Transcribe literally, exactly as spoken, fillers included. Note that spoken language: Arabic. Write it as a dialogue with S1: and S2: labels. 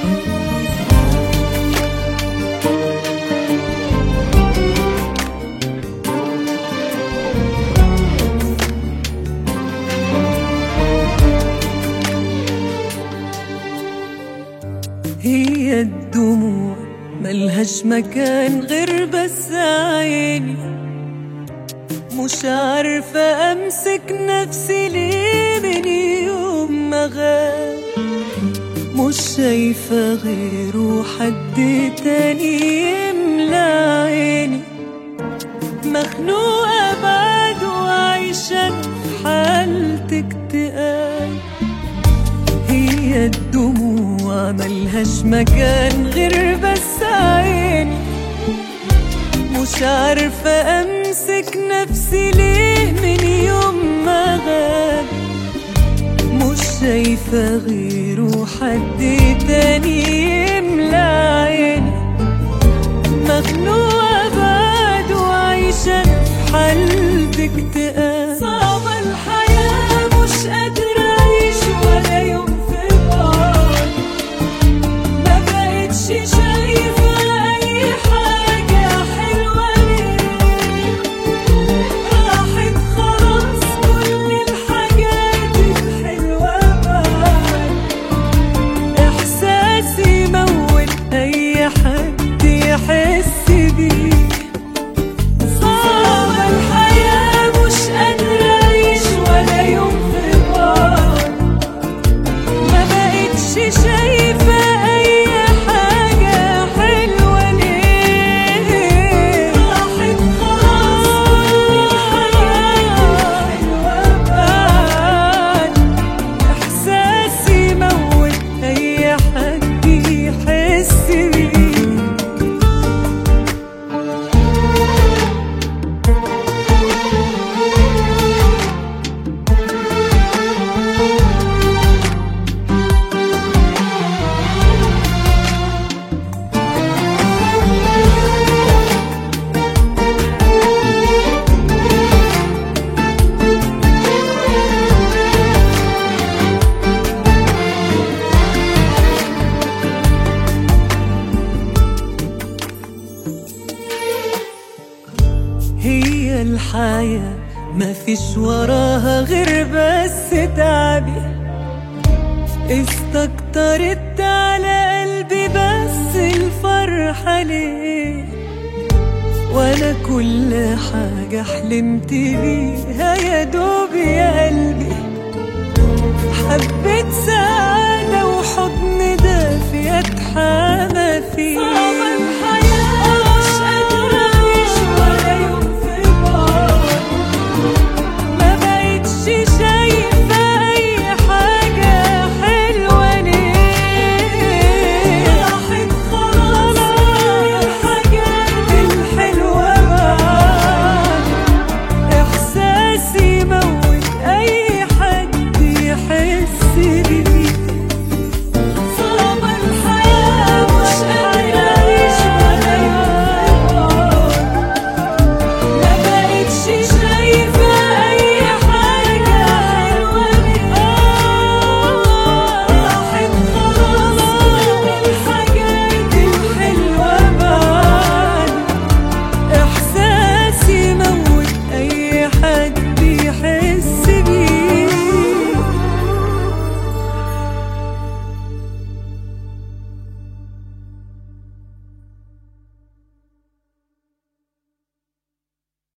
S1: هي الدموع ملهاش مكان غير بس عيني، مش عارفة أمسك نفسي ليه من يوم ما غاب، مش شايفة غيره حد تاني يملى عيني، مخنوقة بعد وعايشة في حالة اكتئاب. هي الدموع ملهاش مكان غير بس عيني، مش عارفة أمسك نفسي ليه من يوم ما غاب، مش شايفة غيره حد تاني يملى عيني، مخنوقة بعد وعايشة في حالة اكتئاب. صعبة الحياة مش قادرة أعيش ولا يوم في بعض، ما بقتش شايفة أي حاجة حلوة ليه، راحت خلاص كل الحاجات الحلوة بعد، إحساسي موت أي حد يحس بيه. صعبة الحياة مش قادرة أعيش ولا يوم في بعض، ما بقتش شايفة أي حاجة حلوة ليه، راحت خلاص كل الحاجات حلوة بعد، إحساسي موت أي حد يحس بيه. هي الحياة مفيش وراها غير بس تعبي، استكترت على قلبي بس الفرحة ليه، وانا كل حاجة حلمت بيها يا دوب يا قلبي، حبيت سعادة وحضن